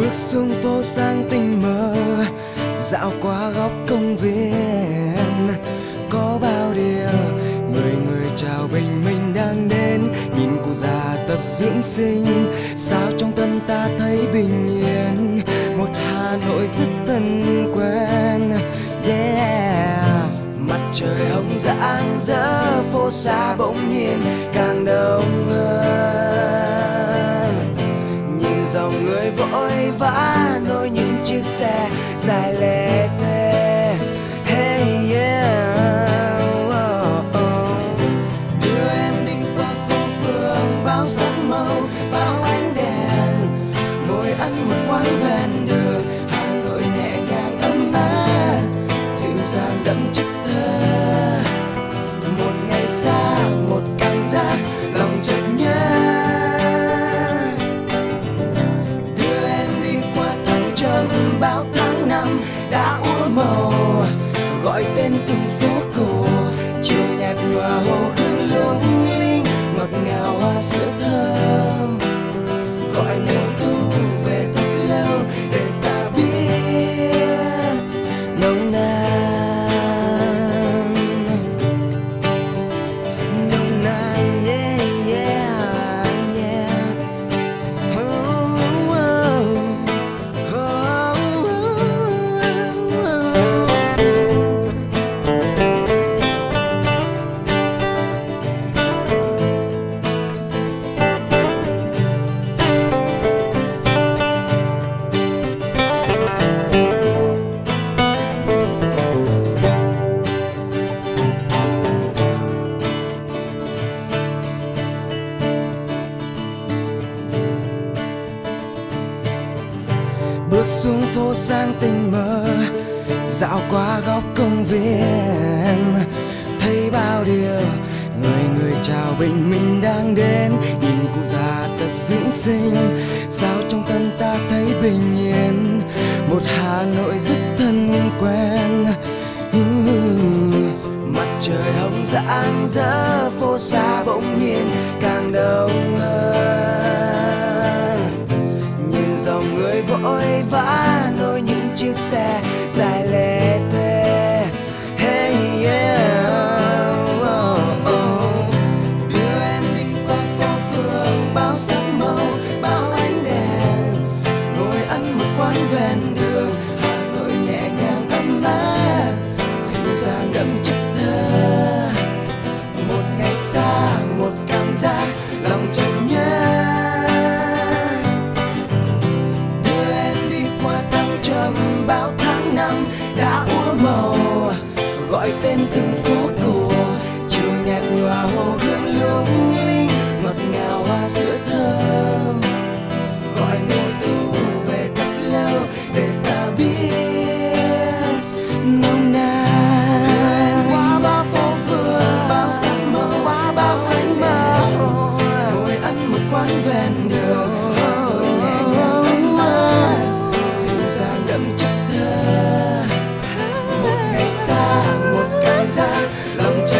Bước xuống phố sang tình mơ, dạo qua góc công viên. Có bao điều người chào bình minh đang đến. Nhìn cụ già tập dưỡng sinh, sao trong tâm ta thấy bình yên. Một Hà Nội rất thân quen, yeah. Mặt trời hồng rạng rỡ, phố xa bỗng nhiên càng đông hơn. Nhìn dòng người vội vã nối những chiếc xe dài lê thê. Hey yeah, oh, oh. Đưa em đi qua phố phường bao sắc màu, bao ánh đèn. Ngồi ăn một quán ven đường, Hà Nội nhẹ nhàng ấm áp, dịu dàng đậm chất thơ. Một ngày xa, một cảm giác lòng chợt nhớ. Đưa em đi qua thăng trầm bao tháng năm đã úa màu, gọi tên từng phố cổ. Chiều nhạt nhòa hồ hương lung linh, ngọt ngào hoa sữa thơm. Gọi mùa thu về thật lâu để ta biết nồng nàn, nồng nàn, yeah yeah yeah. Oh, oh, oh, oh, oh. Bước xuống phố sang tình mơ, dạo qua góc công viên. Thấy bao điều người chào bình minh đang đến. Nhìn cụ già tập dưỡng sinh, sao trong tâm ta thấy bình yên. Một Hà Nội rất thân quen. Mặt trời hồng rạng rỡ, phố xa bỗng nhiên càng đông hơn. Nhìn dòng người vội vã nối những chiếc xe dài lê thê. Hey yeah, oh, oh. Đưa em đi qua phố phường bao sắc màu, bao ánh đèn. Ngồi ăn một quán ven đường, Hà Nội nhẹ nhàng ấm áp, dịu dàng đậm chất thơ. Một ngày xa, một cảm giác lòng chợt nhớ. Đưa em đi qua thăng trầm bao tháng năm đã úa màu, gọi tên từng phố cổ. Chiều nhạt nhòa hồ hương lung linh, ngọt ngào hoa sữa thơm. Gọi mùa thu về thật lâu để ta biết nồng nàn. Qua bao phố phường bao sắc màu, qua bao ánh màu. Ngồi ăn một quán ven đường, Hà Nội nhẹ nhàng ấm áp, dịu dàng đậm chất thơ. Một ngày xa, một cảm giác lòng chợt